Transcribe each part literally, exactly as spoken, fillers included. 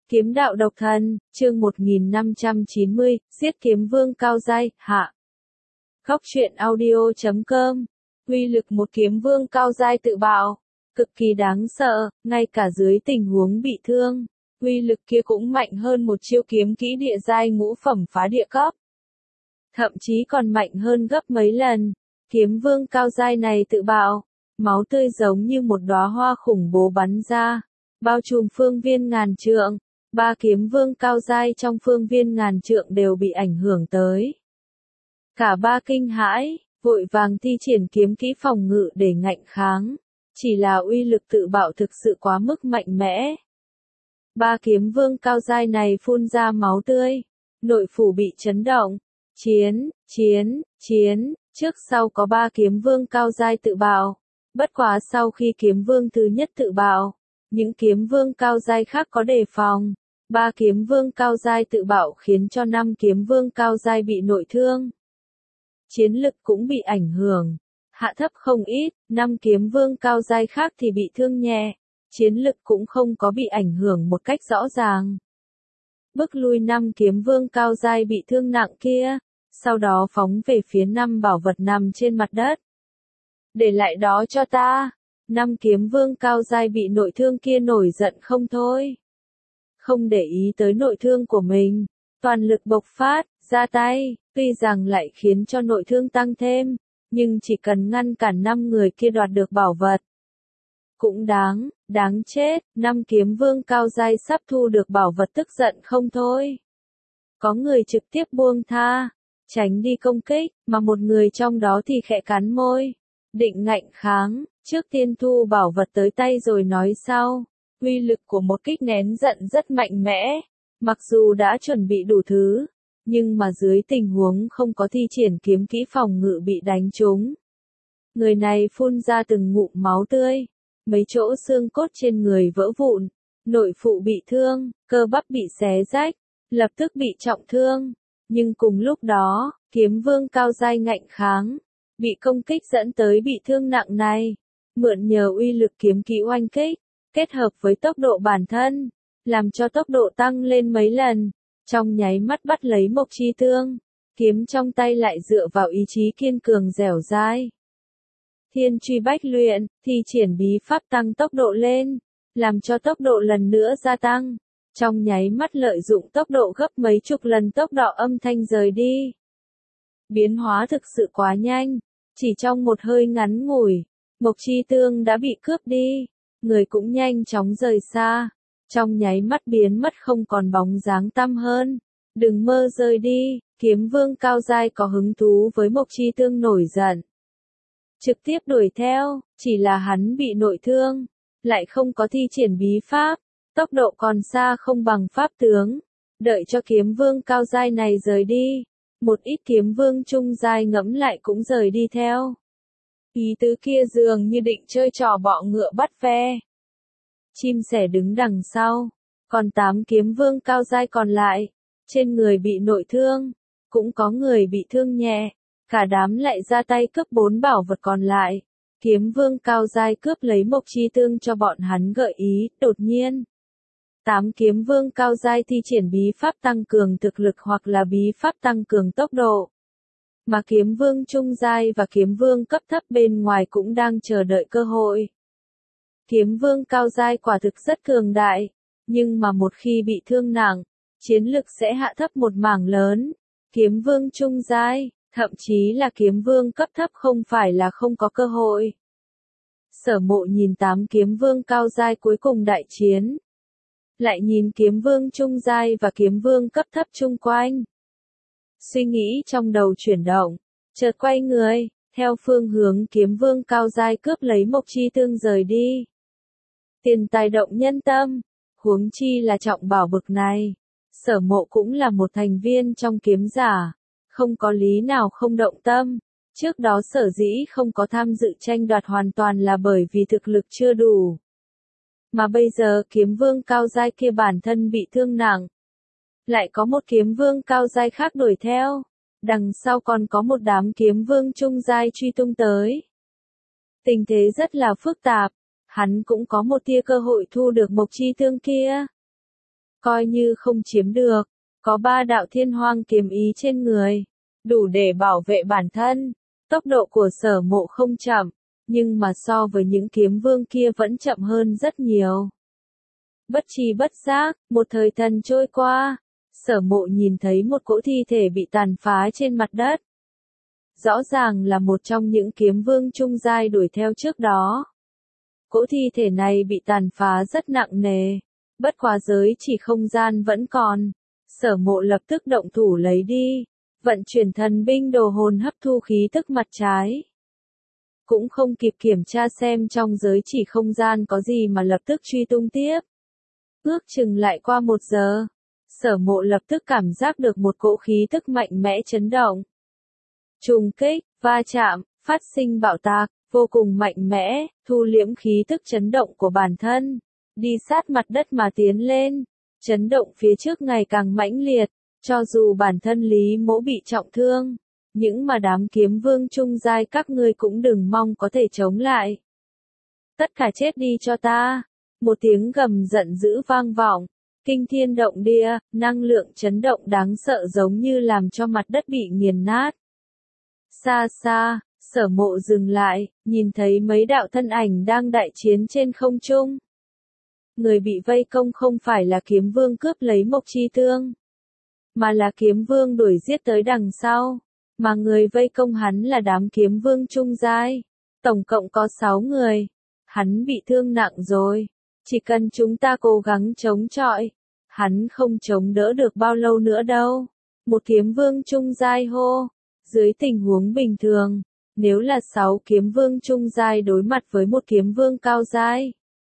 Kiếm đạo độc thần, chương một nghìn năm trăm chín mươi, giết kiếm vương cao giai, hạ. Góc truyện audio chấm com. Uy lực một kiếm vương cao giai tự bạo, cực kỳ đáng sợ, ngay cả dưới tình huống bị thương, uy lực kia cũng mạnh hơn một chiêu kiếm kỹ địa giai ngũ phẩm phá địa cấp. Thậm chí còn mạnh hơn gấp mấy lần. Kiếm vương cao giai này tự bạo, máu tươi giống như một đóa hoa khủng bố bắn ra, bao trùm phương viên ngàn trượng. Ba kiếm vương cao giai trong phương viên ngàn trượng đều bị ảnh hưởng tới. Cả ba kinh hãi, vội vàng thi triển kiếm kỹ phòng ngự để ngạnh kháng. Chỉ là uy lực tự bạo thực sự quá mức mạnh mẽ. Ba kiếm vương cao giai này phun ra máu tươi, nội phủ bị chấn động. Chiến, chiến, chiến, trước sau có ba kiếm vương cao giai tự bạo. Bất quá sau khi kiếm vương thứ nhất tự bạo, những kiếm vương cao giai khác có đề phòng. Ba kiếm vương cao giai tự bạo khiến cho năm kiếm vương cao giai bị nội thương. Chiến lực cũng bị ảnh hưởng, hạ thấp không ít, năm kiếm vương cao giai khác thì bị thương nhẹ, chiến lực cũng không có bị ảnh hưởng một cách rõ ràng. Bức lui năm kiếm vương cao giai bị thương nặng kia, sau đó phóng về phía năm bảo vật nằm trên mặt đất. Để lại đó cho ta, năm kiếm vương cao giai bị nội thương kia nổi giận không thôi. Không để ý tới nội thương của mình, toàn lực bộc phát, ra tay, tuy rằng lại khiến cho nội thương tăng thêm, nhưng chỉ cần ngăn cản năm người kia đoạt được bảo vật. Cũng đáng, đáng chết, năm kiếm vương cao giai sắp thu được bảo vật tức giận không thôi. Có người trực tiếp buông tha, tránh đi công kích, mà một người trong đó thì khẽ cắn môi, định ngạnh kháng, trước tiên thu bảo vật tới tay rồi nói sau. Uy lực của một kích nén giận rất mạnh mẽ, mặc dù đã chuẩn bị đủ thứ, nhưng mà dưới tình huống không có thi triển kiếm kỹ phòng ngự bị đánh trúng. Người này phun ra từng ngụm máu tươi, mấy chỗ xương cốt trên người vỡ vụn, nội phụ bị thương, cơ bắp bị xé rách, lập tức bị trọng thương. Nhưng cùng lúc đó, kiếm vương cao giai ngạnh kháng, bị công kích dẫn tới bị thương nặng này, mượn nhờ uy lực kiếm kỹ oanh kích, kết hợp với tốc độ bản thân, làm cho tốc độ tăng lên mấy lần, trong nháy mắt bắt lấy Mộc Chi Tương, kiếm trong tay lại dựa vào ý chí kiên cường dẻo dai. Thiên truy bách luyện, thi triển bí pháp tăng tốc độ lên, làm cho tốc độ lần nữa gia tăng, trong nháy mắt lợi dụng tốc độ gấp mấy chục lần tốc độ âm thanh rời đi. Biến hóa thực sự quá nhanh, chỉ trong một hơi ngắn ngủi, Mộc Chi Tương đã bị cướp đi. Người cũng nhanh chóng rời xa, trong nháy mắt biến mất không còn bóng dáng tăm hơn. Đừng mơ rời đi, kiếm vương cao giai có hứng thú với Mộc Chi Tương nổi giận. Trực tiếp đuổi theo, chỉ là hắn bị nội thương, lại không có thi triển bí pháp, tốc độ còn xa không bằng pháp tướng. Đợi cho kiếm vương cao giai này rời đi, một ít kiếm vương trung giai ngẫm lại cũng rời đi theo. Ý tứ kia dường như định chơi trò bọ ngựa bắt ve. Chim sẻ đứng đằng sau, còn tám kiếm vương cao giai còn lại, trên người bị nội thương, cũng có người bị thương nhẹ, cả đám lại ra tay cướp bốn bảo vật còn lại. Kiếm vương cao giai cướp lấy Mộc Chi Tương cho bọn hắn gợi ý, đột nhiên. Tám kiếm vương cao giai thi triển bí pháp tăng cường thực lực hoặc là bí pháp tăng cường tốc độ. Mà kiếm vương trung giai và kiếm vương cấp thấp bên ngoài cũng đang chờ đợi cơ hội. Kiếm vương cao giai quả thực rất cường đại, nhưng mà một khi bị thương nặng, chiến lực sẽ hạ thấp một mảng lớn. Kiếm vương trung giai, thậm chí là kiếm vương cấp thấp không phải là không có cơ hội. Sở Mộ nhìn tám kiếm vương cao giai cuối cùng đại chiến, lại nhìn kiếm vương trung giai và kiếm vương cấp thấp chung quanh. Suy nghĩ trong đầu chuyển động, chợt quay người, theo phương hướng kiếm vương cao giai cướp lấy Mộc Chi Tương rời đi. Tiền tài động nhân tâm, huống chi là trọng bảo bực này. Sở Mộ cũng là một thành viên trong kiếm giả, không có lý nào không động tâm. Trước đó sở dĩ không có tham dự tranh đoạt hoàn toàn là bởi vì thực lực chưa đủ. Mà bây giờ kiếm vương cao giai kia bản thân bị thương nặng. Lại có một kiếm vương cao giai khác đuổi theo. Đằng sau còn có một đám kiếm vương trung giai truy tung tới. Tình thế rất là phức tạp. Hắn cũng có một tia cơ hội thu được Mộc Chi Tương kia. Coi như không chiếm được, có ba đạo thiên hoang kiếm ý trên người, đủ để bảo vệ bản thân. Tốc độ của Sở Mộ không chậm, nhưng mà so với những kiếm vương kia vẫn chậm hơn rất nhiều. Bất tri bất giác, một thời thần trôi qua, Sở Mộ nhìn thấy một cỗ thi thể bị tàn phá trên mặt đất. Rõ ràng là một trong những kiếm vương trung giai đuổi theo trước đó. Cỗ thi thể này bị tàn phá rất nặng nề, bất quá giới chỉ không gian vẫn còn. Sở Mộ lập tức động thủ lấy đi, vận chuyển thần binh đồ hồn hấp thu khí tức mặt trái. Cũng không kịp kiểm tra xem trong giới chỉ không gian có gì mà lập tức truy tung tiếp. Ước chừng lại qua một giờ, Sở Mộ lập tức cảm giác được một cỗ khí tức mạnh mẽ chấn động. Trùng kích, va chạm, phát sinh bạo tạc, vô cùng mạnh mẽ, thu liễm khí tức chấn động của bản thân, đi sát mặt đất mà tiến lên, chấn động phía trước ngày càng mãnh liệt, cho dù bản thân Lý Mỗ bị trọng thương, những mà đám kiếm vương trung giai các ngươi cũng đừng mong có thể chống lại. Tất cả chết đi cho ta, một tiếng gầm giận dữ vang vọng, kinh thiên động địa, năng lượng chấn động đáng sợ giống như làm cho mặt đất bị nghiền nát. Xa xa, Sở Mộ dừng lại, nhìn thấy mấy đạo thân ảnh đang đại chiến trên không trung. Người bị vây công không phải là kiếm vương cướp lấy Mộc Chi Tương, mà là kiếm vương đuổi giết tới đằng sau, mà người vây công hắn là đám kiếm vương trung giai, tổng cộng có sáu người. Hắn bị thương nặng rồi, chỉ cần chúng ta cố gắng chống chọi, hắn không chống đỡ được bao lâu nữa đâu. Một kiếm vương trung giai hô. Dưới tình huống bình thường, nếu là sáu kiếm vương trung giai đối mặt với một kiếm vương cao giai,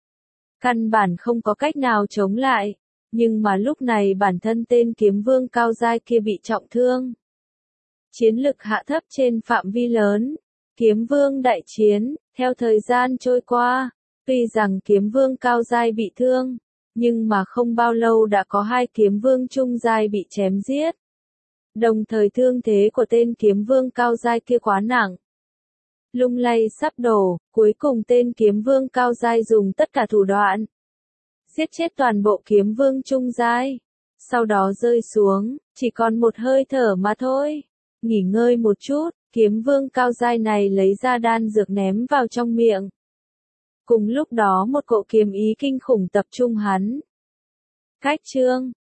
căn bản không có cách nào chống lại, nhưng mà lúc này bản thân tên kiếm vương cao giai kia bị trọng thương. Chiến lực hạ thấp trên phạm vi lớn, kiếm vương đại chiến, theo thời gian trôi qua, tuy rằng kiếm vương cao giai bị thương, nhưng mà không bao lâu đã có hai kiếm vương trung giai bị chém giết. Đồng thời thương thế của tên kiếm vương cao giai kia quá nặng, lung lay sắp đổ, cuối cùng tên kiếm vương cao giai dùng tất cả thủ đoạn, giết chết toàn bộ kiếm vương trung giai, sau đó rơi xuống, chỉ còn một hơi thở mà thôi. Nghỉ ngơi một chút, kiếm vương cao giai này lấy ra đan dược ném vào trong miệng. Cùng lúc đó một cỗ kiếm ý kinh khủng tập trung hắn. Cách chương